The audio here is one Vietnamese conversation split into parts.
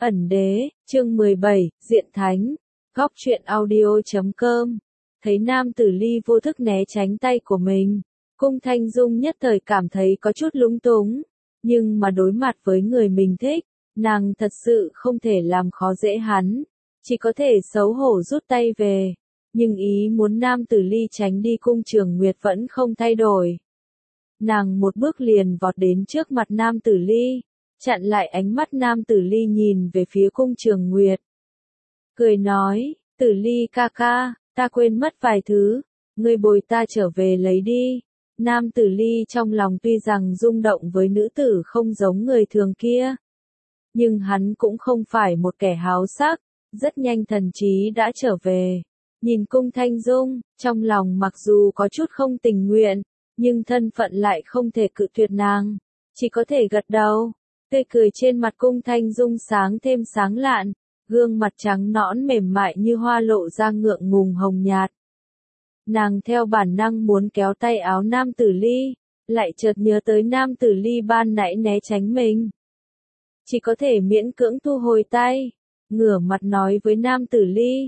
Ẩn đế, chương 17, Diện Thánh, góc truyện audio.com. Thấy nam tử Ly vô thức né tránh tay của mình, Cung Thanh Dung nhất thời cảm thấy có chút lúng túng, nhưng mà đối mặt với người mình thích, nàng thật sự không thể làm khó dễ hắn, chỉ có thể xấu hổ rút tay về, nhưng ý muốn nam tử Ly tránh đi Cung Trường Nguyệt vẫn không thay đổi. Nàng một bước liền vọt đến trước mặt nam tử Ly, chặn lại ánh mắt nam tử Ly nhìn về phía Cung Trường Nguyệt. Cười nói, tử Ly ca ca, ta quên mất vài thứ, ngươi bồi ta trở về lấy đi. Nam tử Ly trong lòng tuy rằng rung động với nữ tử không giống người thường kia, nhưng hắn cũng không phải một kẻ háo sắc, rất nhanh thần trí đã trở về. Nhìn Cung Thanh Dung, trong lòng mặc dù có chút không tình nguyện, nhưng thân phận lại không thể cự tuyệt nàng, chỉ có thể gật đầu. Tươi cười trên mặt Cung Thanh Dung sáng thêm sáng lạn, gương mặt trắng nõn mềm mại như hoa lộ ra ngượng ngùng hồng nhạt. Nàng theo bản năng muốn kéo tay áo nam tử Ly, lại chợt nhớ tới nam tử Ly ban nãy né tránh mình. Chỉ có thể miễn cưỡng thu hồi tay, ngửa mặt nói với nam tử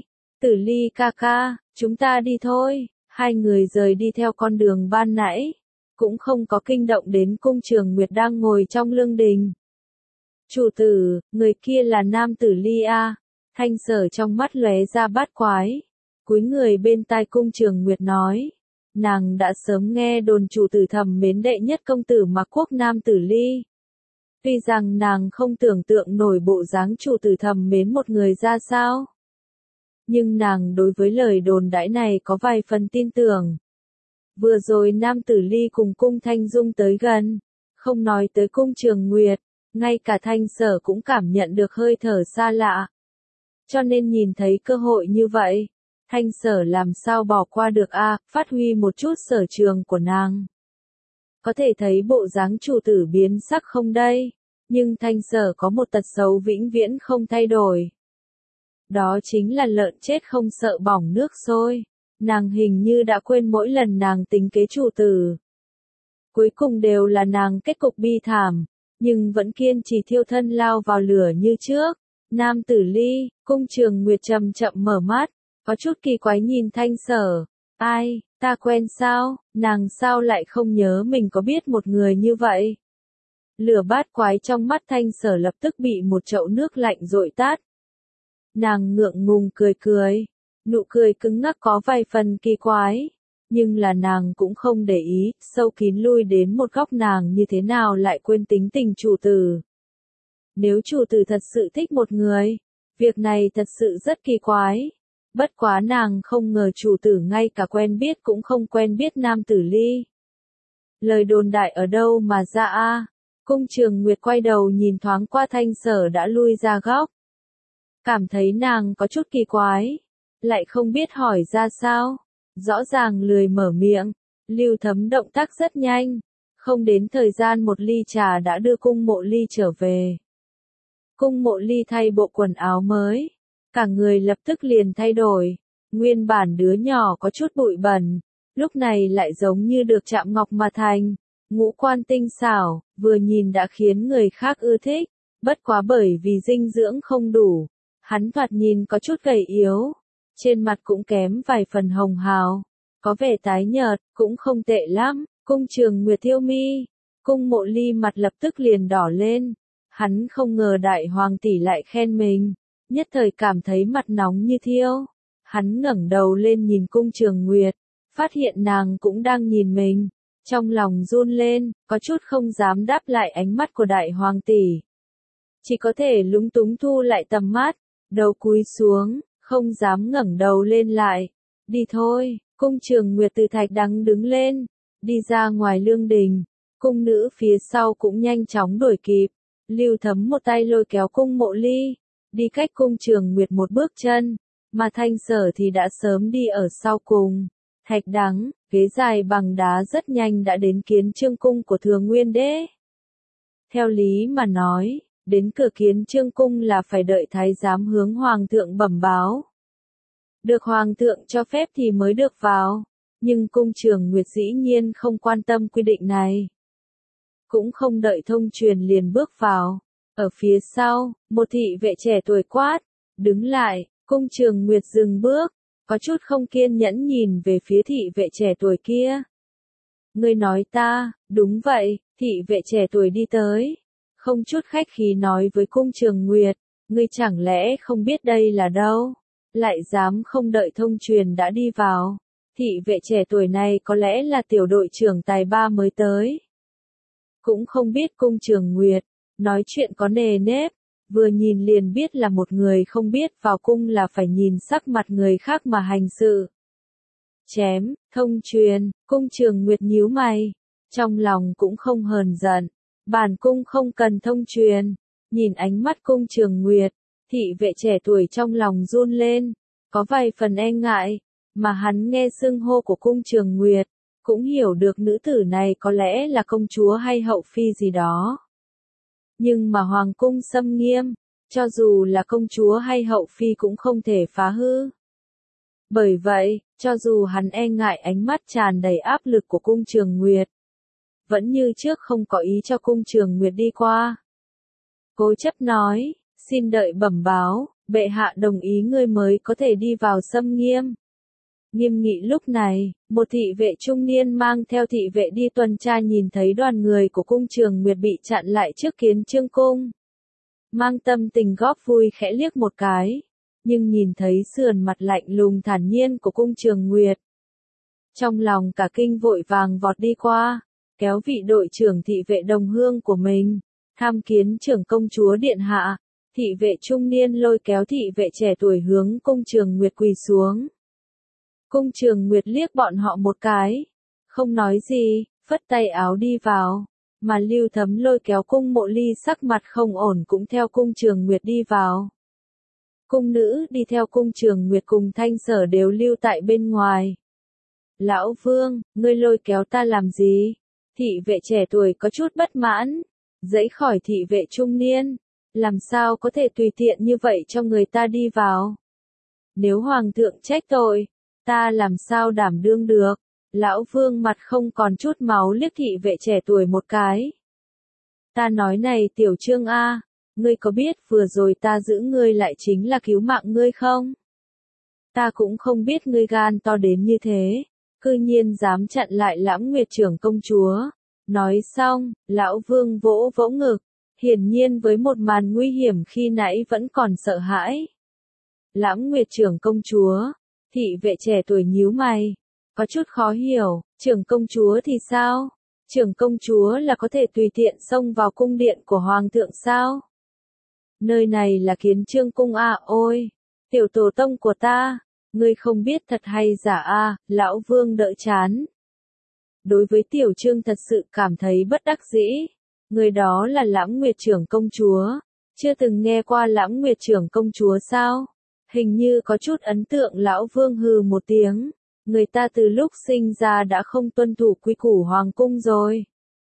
Ly ca ca, chúng ta đi thôi. Hai người rời đi theo con đường ban nãy, cũng không có kinh động đến Cung Trường Nguyệt đang ngồi trong lương đình. Chủ tử, người kia là nam tử Ly a. Thanh Sở trong mắt lóe ra bát quái, cúi người bên tai Cung Trường Nguyệt nói, nàng đã sớm nghe đồn chủ tử thầm mến đệ nhất công tử Mạc Quốc nam tử Ly. Tuy rằng nàng không tưởng tượng nổi bộ dáng chủ tử thầm mến một người ra sao, nhưng nàng đối với lời đồn đãi này có vài phần tin tưởng. Vừa rồi nam tử Ly cùng Cung Thanh Dung tới gần, không nói tới Cung Trường Nguyệt, ngay cả Thanh Sở cũng cảm nhận được hơi thở xa lạ. Cho nên nhìn thấy cơ hội như vậy, Thanh Sở làm sao bỏ qua được phát huy một chút sở trường của nàng. Có thể thấy bộ dáng chủ tử biến sắc không đây, nhưng Thanh Sở có một tật xấu vĩnh viễn không thay đổi. Đó chính là lợn chết không sợ bỏng nước sôi. Nàng hình như đã quên mỗi lần nàng tính kế chủ tử, cuối cùng đều là nàng kết cục bi thảm, nhưng vẫn kiên trì thiêu thân lao vào lửa như trước. Nam tử Ly, Cung Trường Nguyệt chậm chậm mở mắt, có chút kỳ quái nhìn Thanh Sở. Ai, ta quen sao, nàng sao lại không nhớ mình có biết một người như vậy? Lửa bát quái trong mắt Thanh Sở lập tức bị một chậu nước lạnh dội tát. Nàng ngượng ngùng cười, nụ cười cứng ngắc có vài phần kỳ quái, nhưng là nàng cũng không để ý, sâu kín lui đến một góc nàng như thế nào lại quên tính tình chủ tử. Nếu chủ tử thật sự thích một người, việc này thật sự rất kỳ quái. Bất quá nàng không ngờ chủ tử ngay cả quen biết cũng không quen biết nam tử Ly. Lời đồn đại ở đâu mà ra a? Cung Trường Nguyệt quay đầu nhìn thoáng qua Thanh Sở đã lui ra góc. Cảm thấy nàng có chút kỳ quái, lại không biết hỏi ra sao. Rõ ràng lười mở miệng, Lưu Thấm động tác rất nhanh, không đến thời gian một ly trà đã đưa Cung Mộ Ly trở về. Cung Mộ Ly thay bộ quần áo mới, cả người lập tức liền thay đổi, nguyên bản đứa nhỏ có chút bụi bẩn, lúc này lại giống như được chạm ngọc mà thành, ngũ quan tinh xảo, vừa nhìn đã khiến người khác ưa thích, bất quá bởi vì dinh dưỡng không đủ, hắn thoạt nhìn có chút gầy yếu, trên mặt cũng kém vài phần hồng hào, có vẻ tái nhợt, cũng không tệ lắm. Cung Trường Nguyệt thiêu mi, Cung Mộ Ly mặt lập tức liền đỏ lên, hắn không ngờ đại hoàng tỷ lại khen mình, nhất thời cảm thấy mặt nóng như thiêu. Hắn ngẩng đầu lên nhìn Cung Trường Nguyệt, phát hiện nàng cũng đang nhìn mình, trong lòng run lên, có chút không dám đáp lại ánh mắt của đại hoàng tỷ. Chỉ có thể lúng túng thu lại tầm mắt, đầu cúi xuống, không dám ngẩng đầu lên lại. Đi thôi, Cung Trường Nguyệt từ thạch đắng đứng lên, đi ra ngoài lương đình, cung nữ phía sau cũng nhanh chóng đuổi kịp. Lưu Thấm một tay lôi kéo Cung Mộ Ly, đi cách Cung Trường Nguyệt một bước chân, mà Thanh Sở thì đã sớm đi ở sau cùng. Thạch đắng, ghế dài bằng đá rất nhanh đã đến Kiến Chương cung của Thừa Nguyên Đế. Theo lý mà nói, đến cửa Kiến Chương cung là phải đợi thái giám hướng hoàng thượng bẩm báo. Được hoàng thượng cho phép thì mới được vào, nhưng Cung Trường Nguyệt dĩ nhiên không quan tâm quy định này. Cũng không đợi thông truyền liền bước vào, Ở phía sau, một thị vệ trẻ tuổi quát, đứng lại, Cung Trường Nguyệt dừng bước, có chút không kiên nhẫn nhìn về phía thị vệ trẻ tuổi kia. Ngươi nói ta, đúng vậy, thị vệ trẻ tuổi đi tới, không chút khách khí nói với Cung Trường Nguyệt, ngươi chẳng lẽ không biết đây là đâu, lại dám không đợi thông truyền đã đi vào. Thị vệ trẻ tuổi này có lẽ là tiểu đội trưởng tài ba mới tới. Cũng không biết Cung Trường Nguyệt, nói chuyện có nề nếp, vừa nhìn liền biết là một người không biết vào cung là phải nhìn sắc mặt người khác mà hành sự. Chém, thông truyền, Cung Trường Nguyệt nhíu mày, trong lòng cũng không hờn giận, bản cung không cần thông truyền. Nhìn ánh mắt Cung Trường Nguyệt, thị vệ trẻ tuổi trong lòng run lên, có vài phần e ngại, mà hắn nghe xưng hô của Cung Trường Nguyệt, cũng hiểu được nữ tử này có lẽ là công chúa hay hậu phi gì đó. Nhưng mà hoàng cung xâm nghiêm, cho dù là công chúa hay hậu phi cũng không thể phá hư. Bởi vậy, cho dù hắn e ngại ánh mắt tràn đầy áp lực của Cung Trường Nguyệt, vẫn như trước không có ý cho Cung Trường Nguyệt đi qua. Cố chấp nói, xin đợi bẩm báo, bệ hạ đồng ý ngươi mới có thể đi vào xâm nghiêm. Nghiêm nghị lúc này, một thị vệ trung niên mang theo thị vệ đi tuần tra nhìn thấy đoàn người của Cung Trường Nguyệt bị chặn lại trước Kiến Chương cung. Mang tâm tình góp vui khẽ liếc một cái, nhưng nhìn thấy sườn mặt lạnh lùng thản nhiên của Cung Trường Nguyệt. Trong lòng cả kinh vội vàng vọt đi qua, kéo vị đội trưởng thị vệ đồng hương của mình, tham kiến trưởng công chúa điện hạ. Thị vệ trung niên lôi kéo thị vệ trẻ tuổi hướng Cung Trường Nguyệt quỳ xuống. Cung Trường Nguyệt liếc bọn họ một cái, không nói gì, phất tay áo đi vào, mà Lưu Thấm lôi kéo Cung Mộ Ly sắc mặt không ổn cũng theo Cung Trường Nguyệt đi vào. Cung nữ đi theo Cung Trường Nguyệt cùng Thanh Sở đều lưu tại bên ngoài. Lão Vương, ngươi lôi kéo ta làm gì? Thị vệ trẻ tuổi có chút bất mãn, giãy khỏi thị vệ trung niên, làm sao có thể tùy tiện như vậy cho người ta đi vào? Nếu Hoàng thượng trách tội, ta làm sao đảm đương được? Lão Vương mặt không còn chút máu liếc thị vệ trẻ tuổi một cái. Ta nói này Tiểu Trương A, ngươi có biết vừa rồi ta giữ ngươi lại chính là cứu mạng ngươi không? Ta cũng không biết ngươi gan to đến như thế, cư nhiên dám chặn lại Lãm Nguyệt trưởng công chúa. Nói xong, Lão Vương vỗ vỗ ngực, hiển nhiên với một màn nguy hiểm khi nãy vẫn còn sợ hãi. Lãm Nguyệt trưởng công chúa, thị vệ trẻ tuổi nhíu mày, có chút khó hiểu, trưởng công chúa thì sao? Trưởng công chúa là có thể tùy tiện xông vào cung điện của hoàng thượng sao? Nơi này là Kiến Chương cung à, ôi, tiểu tổ tông của ta, ngươi không biết thật hay giả à, Lão Vương đỡ chán. Đối với Tiểu Trương thật sự cảm thấy bất đắc dĩ, người đó là Lãm Nguyệt trưởng công chúa, chưa từng nghe qua Lãm Nguyệt trưởng công chúa sao? Hình như có chút ấn tượng. Lão Vương hừ một tiếng, người ta từ lúc sinh ra đã không tuân thủ quy củ hoàng cung rồi.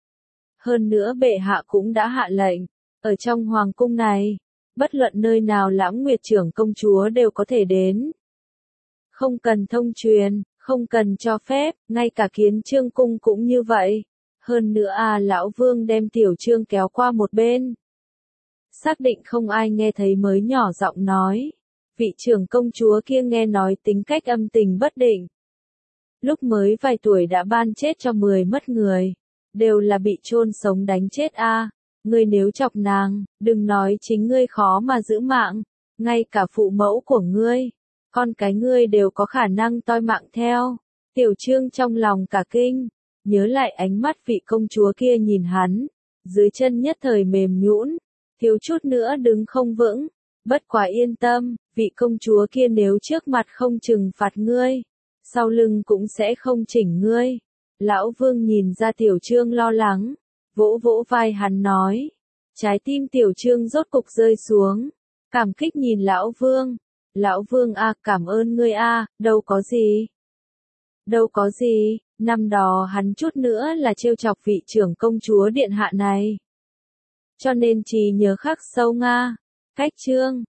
Hơn nữa bệ hạ cũng đã hạ lệnh, ở trong hoàng cung này, bất luận nơi nào Lãm Nguyệt trưởng công chúa đều có thể đến. Không cần thông truyền, không cần cho phép, ngay cả Kiến Chương cung cũng như vậy. Hơn nữa Lão Vương đem Tiểu Trương kéo qua một bên. Xác định không ai nghe thấy mới nhỏ giọng nói. Vị trưởng công chúa kia nghe nói tính cách âm tình bất định. Lúc mới vài tuổi đã ban chết cho 10 mất người. Đều là bị chôn sống đánh chết a. Ngươi nếu chọc nàng, đừng nói chính ngươi khó mà giữ mạng. Ngay cả phụ mẫu của ngươi, con cái ngươi đều có khả năng toi mạng theo. Tiểu Trương trong lòng cả kinh, nhớ lại ánh mắt vị công chúa kia nhìn hắn, dưới chân nhất thời mềm nhũn, thiếu chút nữa đứng không vững. Bất quá yên tâm, vị công chúa kia nếu trước mặt không trừng phạt ngươi, sau lưng cũng sẽ không chỉnh ngươi. Lão Vương nhìn ra Tiểu Trương lo lắng, vỗ vỗ vai hắn nói. Trái tim Tiểu Trương rốt cục rơi xuống, cảm kích nhìn Lão Vương. Lão Vương cảm ơn ngươi đâu có gì. Đâu có gì, năm đó hắn chút nữa là trêu chọc vị trưởng công chúa điện hạ này. Cho nên chỉ nhớ khắc sâu Cách chương